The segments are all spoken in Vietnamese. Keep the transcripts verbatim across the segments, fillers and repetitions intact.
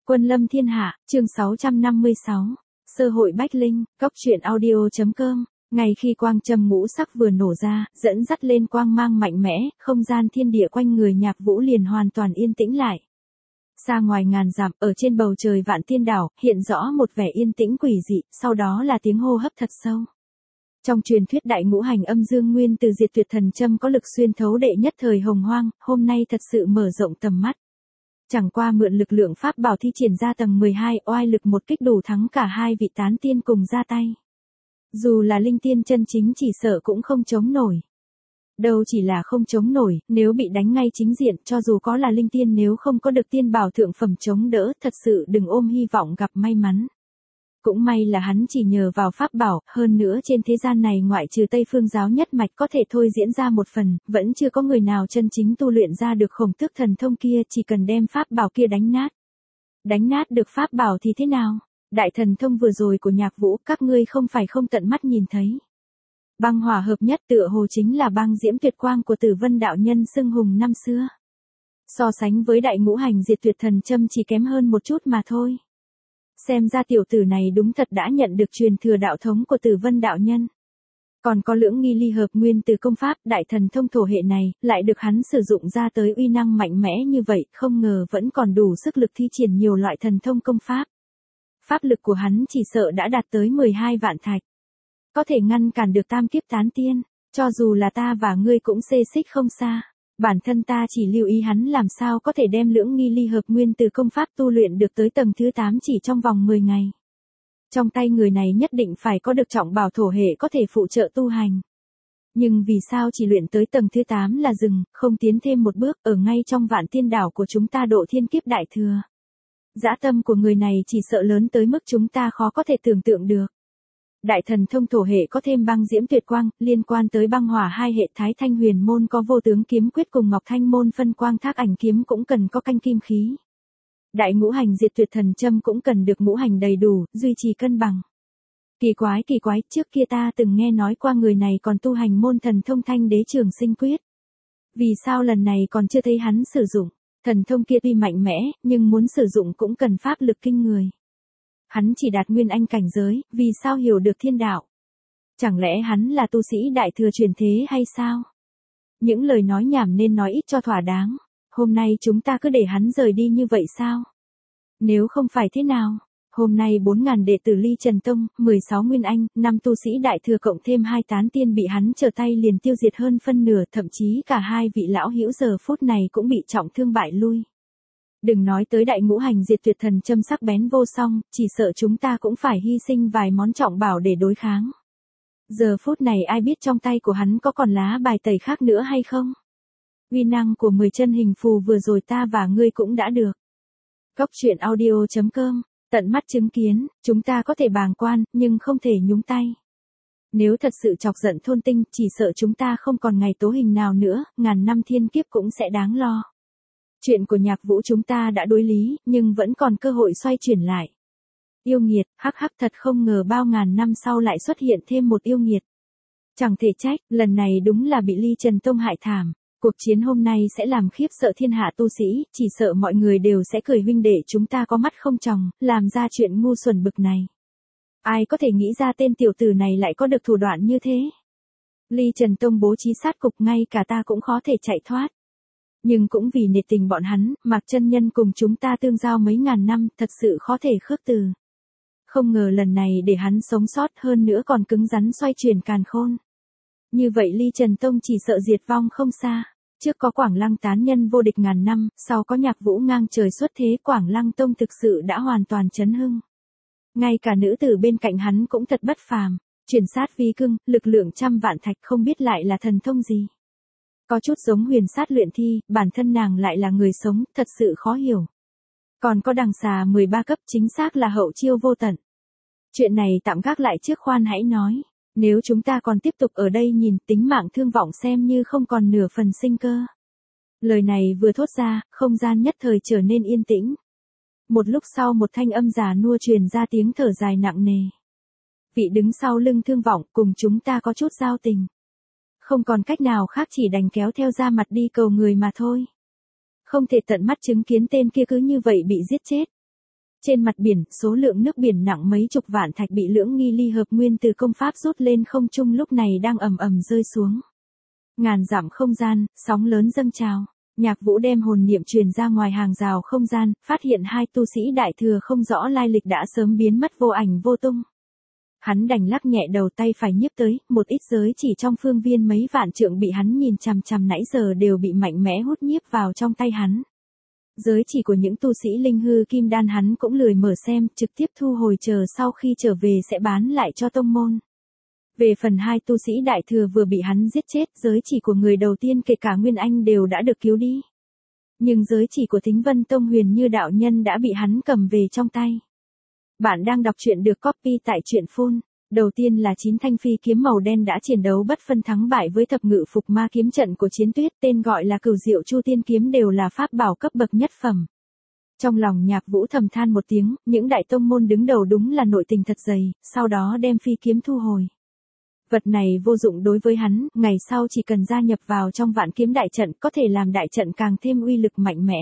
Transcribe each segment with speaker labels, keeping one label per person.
Speaker 1: Quân lâm thiên hạ, chương sáu trăm năm mươi sáu. Sơ hội Bách Linh, cốc truyện audio.com. Ngay khi quang châm ngũ sắc vừa nổ ra, dẫn dắt lên quang mang mạnh mẽ, không gian thiên địa quanh người Nhạc Vũ liền hoàn toàn yên tĩnh lại. Xa ngoài ngàn dặm, ở trên bầu trời vạn thiên đảo, hiện rõ một vẻ yên tĩnh quỷ dị, sau đó là tiếng hô hấp thật sâu. Trong truyền thuyết đại ngũ hành âm dương nguyên từ diệt tuyệt thần châm có lực xuyên thấu đệ nhất thời hồng hoang, hôm nay thật sự mở rộng tầm mắt. Chẳng qua mượn lực lượng pháp bảo thi triển ra tầng mười hai, oai lực một kích đủ thắng cả hai vị tán tiên cùng ra tay. Dù là linh tiên chân chính chỉ sợ cũng không chống nổi. Đâu chỉ là không chống nổi, nếu bị đánh ngay chính diện, cho dù có là linh tiên nếu không có được tiên bảo thượng phẩm chống đỡ, thật sự đừng ôm hy vọng gặp may mắn. Cũng may là hắn chỉ nhờ vào pháp bảo, hơn nữa trên thế gian này ngoại trừ Tây Phương giáo nhất mạch có thể thôi diễn ra một phần, vẫn chưa có người nào chân chính tu luyện ra được khổng tước thần thông kia, chỉ cần đem pháp bảo kia đánh nát. Đánh nát được pháp bảo thì thế nào? Đại thần thông vừa rồi của Nhạc Vũ, các ngươi không phải không tận mắt nhìn thấy. Băng hỏa hợp nhất tựa hồ chính là băng diễm tuyệt quang của Tử Vân đạo nhân xưng hùng năm xưa. So sánh với đại ngũ hành diệt tuyệt thần châm chỉ kém hơn một chút mà thôi. Xem ra tiểu tử này đúng thật đã nhận được truyền thừa đạo thống của Tử Vân đạo nhân. Còn có lưỡng nghi ly hợp nguyên từ công pháp đại thần thông thổ hệ này, lại được hắn sử dụng ra tới uy năng mạnh mẽ như vậy, không ngờ vẫn còn đủ sức lực thi triển nhiều loại thần thông công pháp. Pháp lực của hắn chỉ sợ đã đạt tới mười hai vạn thạch. Có thể ngăn cản được tam kiếp tán tiên, cho dù là ta và ngươi cũng xê xích không xa. Bản thân ta chỉ lưu ý hắn làm sao có thể đem lưỡng nghi ly hợp nguyên từ công pháp tu luyện được tới tầng thứ tám chỉ trong vòng mười ngày. Trong tay người này nhất định phải có được trọng bảo thổ hệ có thể phụ trợ tu hành. Nhưng vì sao chỉ luyện tới tầng thứ tám là dừng, không tiến thêm một bước, ở ngay trong vạn tiên đảo của chúng ta độ thiên kiếp đại thừa. Dã tâm của người này chỉ sợ lớn tới mức chúng ta khó có thể tưởng tượng được. Đại thần thông thổ hệ có thêm băng diễm tuyệt quang, liên quan tới băng hỏa hai hệ Thái Thanh Huyền môn có vô tướng kiếm quyết cùng Ngọc Thanh môn phân quang thác ảnh kiếm cũng cần có canh kim khí. Đại ngũ hành diệt tuyệt thần châm cũng cần được ngũ hành đầy đủ, duy trì cân bằng. Kỳ quái kỳ quái, trước kia ta từng nghe nói qua người này còn tu hành môn thần thông Thanh Đế Trường Sinh Quyết. Vì sao lần này còn chưa thấy hắn sử dụng? Thần thông kia tuy mạnh mẽ, nhưng muốn sử dụng cũng cần pháp lực kinh người. Hắn chỉ đạt nguyên anh cảnh giới, vì sao hiểu được thiên đạo? Chẳng lẽ hắn là tu sĩ đại thừa truyền thế hay sao? Những lời nói nhảm nên nói ít cho thỏa đáng. Hôm nay chúng ta cứ để hắn rời đi như vậy sao? Nếu không phải thế nào? Hôm nay bốn ngàn đệ tử Ly Trần Tông, mười sáu nguyên anh, năm tu sĩ đại thừa cộng thêm hai tán tiên bị hắn trở tay liền tiêu diệt hơn phân nửa, thậm chí cả hai vị lão hữu giờ phút này cũng bị trọng thương bại lui. Đừng nói tới đại ngũ hành diệt tuyệt thần châm sắc bén vô song, chỉ sợ chúng ta cũng phải hy sinh vài món trọng bảo để đối kháng. Giờ phút này ai biết trong tay của hắn có còn lá bài tẩy khác nữa hay không? Uy năng của mười chân hình phù vừa rồi ta và ngươi cũng đã được. Cốc truyện audio.com, tận mắt chứng kiến, chúng ta có thể bàng quan, nhưng không thể nhúng tay. Nếu thật sự chọc giận thôn tinh, chỉ sợ chúng ta không còn ngày tố hình nào nữa, ngàn năm thiên kiếp cũng sẽ đáng lo. Chuyện của Nhạc Vũ chúng ta đã đối lý, nhưng vẫn còn cơ hội xoay chuyển lại. Yêu nghiệt, hắc hắc thật không ngờ bao ngàn năm sau lại xuất hiện thêm một yêu nghiệt. Chẳng thể trách, lần này đúng là bị Ly Trần Tông hại thảm. Cuộc chiến hôm nay sẽ làm khiếp sợ thiên hạ tu sĩ, chỉ sợ mọi người đều sẽ cười huynh đệ chúng ta có mắt không tròng, làm ra chuyện ngu xuẩn bực này. Ai có thể nghĩ ra tên tiểu tử này lại có được thủ đoạn như thế? Ly Trần Tông bố trí sát cục ngay cả ta cũng khó thể chạy thoát. Nhưng cũng vì nể tình bọn hắn, Mạc chân nhân cùng chúng ta tương giao mấy ngàn năm, thật sự khó thể khước từ. Không ngờ lần này để hắn sống sót hơn nữa còn cứng rắn xoay chuyển càn khôn. Như vậy Ly Trần Tông chỉ sợ diệt vong không xa. Trước có Quảng Lăng tán nhân vô địch ngàn năm, sau có Nhạc Vũ ngang trời xuất thế, Quảng Lăng Tông thực sự đã hoàn toàn chấn hưng. Ngay cả nữ tử bên cạnh hắn cũng thật bất phàm, chuyển sát vi cưng, lực lượng trăm vạn thạch không biết lại là thần thông gì. Có chút giống huyền sát luyện thi, bản thân nàng lại là người sống, thật sự khó hiểu. Còn có đằng xà mười ba cấp chính xác là hậu chiêu vô tận. Chuyện này tạm gác lại trước khoan hãy nói. Nếu chúng ta còn tiếp tục ở đây nhìn tính mạng thương vọng xem như không còn nửa phần sinh cơ. Lời này vừa thốt ra, không gian nhất thời trở nên yên tĩnh. Một lúc sau một thanh âm già nua truyền ra tiếng thở dài nặng nề. Vị đứng sau lưng thương vọng cùng chúng ta có chút giao tình. Không còn cách nào khác chỉ đành kéo theo ra mặt đi cầu người mà thôi. Không thể tận mắt chứng kiến tên kia cứ như vậy bị giết chết. Trên mặt biển, số lượng nước biển nặng mấy chục vạn thạch bị lưỡng nghi ly hợp nguyên từ công pháp rút lên không trung lúc này đang ầm ầm rơi xuống. Ngàn dặm không gian, sóng lớn dâng trào. Nhạc Vũ đem hồn niệm truyền ra ngoài hàng rào không gian, phát hiện hai tu sĩ đại thừa không rõ lai lịch đã sớm biến mất vô ảnh vô tung. Hắn đành lắc nhẹ đầu, tay phải nhiếp tới, một ít giới chỉ trong phương viên mấy vạn trượng bị hắn nhìn chằm chằm nãy giờ đều bị mạnh mẽ hút nhiếp vào trong tay hắn. Giới chỉ của những tu sĩ linh hư kim đan hắn cũng lười mở xem, trực tiếp thu hồi, chờ sau khi trở về sẽ bán lại cho tông môn. Về phần hai tu sĩ đại thừa vừa bị hắn giết chết, giới chỉ của người đầu tiên kể cả Nguyên Anh đều đã được cứu đi. Nhưng giới chỉ của Thính Vân Tông Huyền Như đạo nhân đã bị hắn cầm về trong tay. Bạn đang đọc truyện được copy tại truyện phun. Đầu tiên là chín thanh phi kiếm màu đen đã chiến đấu bất phân thắng bại với thập ngự phục ma kiếm trận của Chiến Tuyết, tên gọi là Cửu Diệu Chu Tiên kiếm, đều là pháp bảo cấp bậc nhất phẩm. Trong lòng Nhạc Vũ thầm than một tiếng, những đại tông môn đứng đầu đúng là nội tình thật dày, sau đó đem phi kiếm thu hồi. Vật này vô dụng đối với hắn, ngày sau chỉ cần gia nhập vào trong vạn kiếm đại trận có thể làm đại trận càng thêm uy lực mạnh mẽ.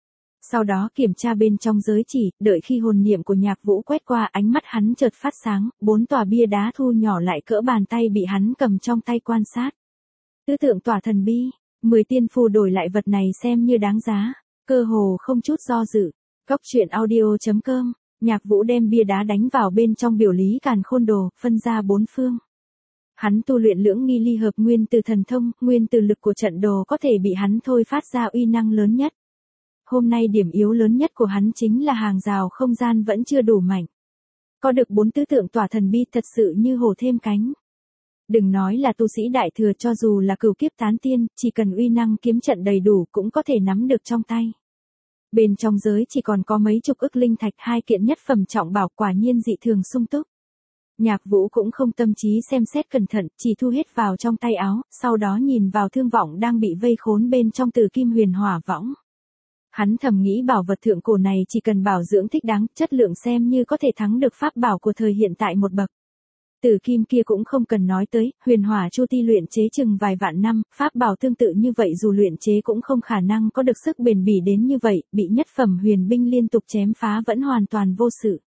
Speaker 1: Sau đó kiểm tra bên trong giới chỉ, đợi khi hồn niệm của Nhạc Vũ quét qua, ánh mắt hắn chợt phát sáng, bốn tòa bia đá thu nhỏ lại cỡ bàn tay bị hắn cầm trong tay quan sát. Tứ tượng tỏa thần bi, mười tiên phù đổi lại vật này xem như đáng giá, cơ hồ không chút do dự. Góc truyện audio chấm com, Nhạc Vũ đem bia đá đánh vào bên trong biểu lý càn khôn đồ, phân ra bốn phương. Hắn tu luyện lưỡng nghi ly hợp nguyên từ thần thông, nguyên từ lực của trận đồ có thể bị hắn thôi phát ra uy năng lớn nhất. Hôm nay điểm yếu lớn nhất của hắn chính là hàng rào không gian vẫn chưa đủ mạnh. Có được bốn tứ tượng tỏa thần bi thật sự như hổ thêm cánh. Đừng nói là tu sĩ đại thừa, cho dù là cửu kiếp tán tiên, chỉ cần uy năng kiếm trận đầy đủ cũng có thể nắm được trong tay. Bên trong giới chỉ còn có mấy chục ức linh thạch, hai kiện nhất phẩm trọng bảo, quả nhiên dị thường sung túc. Nhạc Vũ cũng không tâm trí xem xét cẩn thận, chỉ thu hết vào trong tay áo, sau đó nhìn vào Thương Vọng đang bị vây khốn bên trong Tử Kim Huyền Hỏa võng. Hắn thầm nghĩ bảo vật thượng cổ này chỉ cần bảo dưỡng thích đáng, chất lượng xem như có thể thắng được pháp bảo của thời hiện tại một bậc. Tử kim kia cũng không cần nói tới, Huyền Hỏa Chu Ti luyện chế chừng vài vạn năm, pháp bảo tương tự như vậy dù luyện chế cũng không khả năng có được sức bền bỉ đến như vậy, bị nhất phẩm huyền binh liên tục chém phá vẫn hoàn toàn vô sự.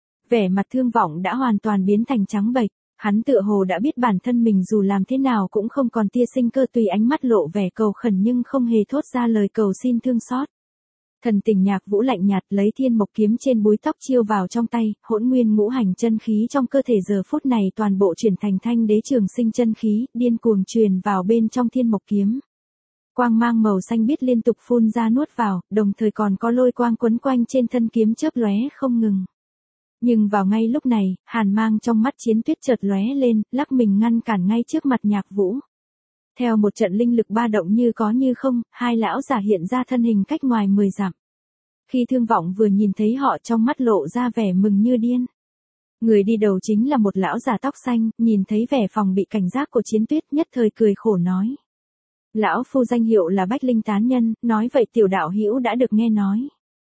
Speaker 1: Vẻ mặt Thương Vọng đã hoàn toàn biến thành trắng bệch, hắn tựa hồ đã biết bản thân mình dù làm thế nào cũng không còn tia sinh cơ, tùy ánh mắt lộ vẻ cầu khẩn nhưng không hề thốt ra lời cầu xin thương xót. Thần tình Nhạc Vũ lạnh nhạt, lấy thiên mộc kiếm trên búi tóc chiêu vào trong tay, hỗn nguyên ngũ hành chân khí trong cơ thể giờ phút này toàn bộ chuyển thành thanh đế trường sinh chân khí, điên cuồng truyền vào bên trong thiên mộc kiếm. Quang mang màu xanh biếc liên tục phun ra nuốt vào, đồng thời còn có lôi quang quấn quanh trên thân kiếm chớp lóe không ngừng. Nhưng vào ngay lúc này, hàn mang trong mắt Chiến Tuyết chợt lóe lên, lắc mình ngăn cản ngay trước mặt Nhạc Vũ. Theo một trận linh lực ba động như có như không, hai lão giả hiện ra thân hình cách ngoài mười dặm. Khi Thương Vọng vừa nhìn thấy họ, trong mắt lộ ra vẻ mừng như điên. Người đi đầu chính là một lão già tóc xanh, nhìn thấy vẻ phòng bị cảnh giác của Chiến Tuyết nhất thời cười khổ nói. Lão phu danh hiệu là Bách Linh Tán Nhân, nói vậy tiểu đạo hữu đã được nghe nói.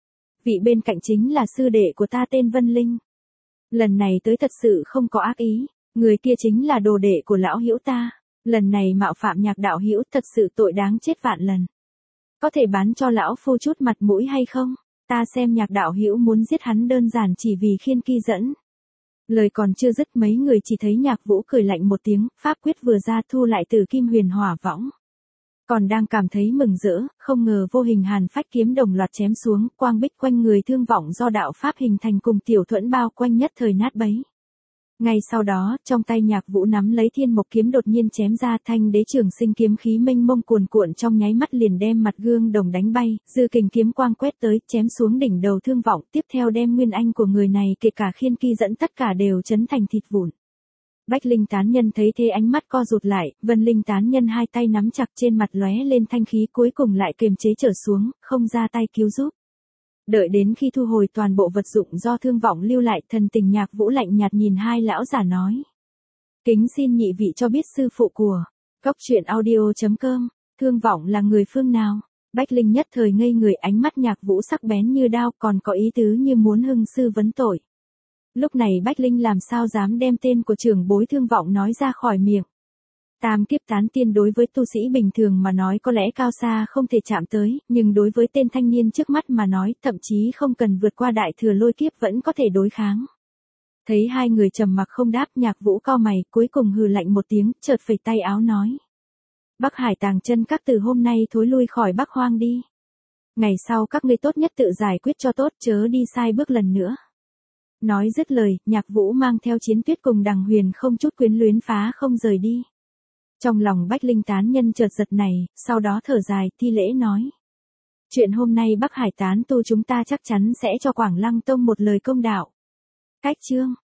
Speaker 1: Vị bên cạnh chính là sư đệ của ta tên Vân Linh. Lần này tới thật sự không có ác ý, người kia chính là đồ đệ của lão hữu ta. Lần này mạo phạm Nhạc đạo hữu thật sự tội đáng chết vạn lần. Có thể bán cho lão phu chút mặt mũi hay không? Ta xem Nhạc đạo hữu muốn giết hắn đơn giản chỉ vì khiên kỳ dẫn. Lời còn chưa dứt, mấy người chỉ thấy Nhạc Vũ cười lạnh một tiếng, pháp quyết vừa ra thu lại Tử Kim Huyền Hỏa võng. Còn đang cảm thấy mừng rỡ, không ngờ vô hình hàn phách kiếm đồng loạt chém xuống, quang bích quanh người Thương Vọng do đạo pháp hình thành cùng tiểu thuẫn bao quanh nhất thời nát bấy. Ngay sau đó, trong tay Nhạc Vũ nắm lấy thiên mộc kiếm đột nhiên chém ra, thanh đế trường sinh kiếm khí mênh mông cuồn cuộn trong nháy mắt liền đem mặt gương đồng đánh bay, dư kình kiếm quang quét tới, chém xuống đỉnh đầu Thương Vọng, tiếp theo đem nguyên anh của người này kể cả khiên kỳ dẫn tất cả đều chấn thành thịt vụn. Bách Linh Tán Nhân thấy thế ánh mắt co rụt lại, Vân Linh Tán Nhân hai tay nắm chặt, trên mặt lóe lên thanh khí, cuối cùng lại kiềm chế trở xuống, không ra tay cứu giúp. Đợi đến khi thu hồi toàn bộ vật dụng do Thương Vọng lưu lại, thần tình Nhạc Vũ lạnh nhạt nhìn hai lão giả nói. Kính xin nhị vị cho biết sư phụ của Góc truyện audio chấm com, Thương Vọng là người phương nào? Bách Linh nhất thời ngây người, ánh mắt Nhạc Vũ sắc bén như đao, còn có ý tứ như muốn hưng sư vấn tội. Lúc này Bách Linh làm sao dám đem tên của trưởng bối Thương Vọng nói ra khỏi miệng. Tam kiếp tán tiên đối với tu sĩ bình thường mà nói có lẽ cao xa không thể chạm tới, nhưng đối với tên thanh niên trước mắt mà nói, thậm chí không cần vượt qua đại thừa lôi kiếp vẫn có thể đối kháng. Thấy hai người trầm mặc không đáp, Nhạc Vũ cau mày, cuối cùng hừ lạnh một tiếng, chợt phẩy tay áo nói. Bắc Hải Tàng Chân Các từ hôm nay thối lui khỏi Bắc Hoang đi. Ngày sau các ngươi tốt nhất tự giải quyết cho tốt, chớ đi sai bước lần nữa. Nói dứt lời, Nhạc Vũ mang theo Chiến Tuyết cùng Đằng Huyền không chút quyến luyến phá không rời đi. Trong lòng Bách Linh tán nhân chợt giật này, sau đó thở dài, thi lễ nói. Chuyện hôm nay Bắc Hải tán tu chúng ta chắc chắn sẽ cho Quảng Lăng Tông một lời công đạo. Cách chương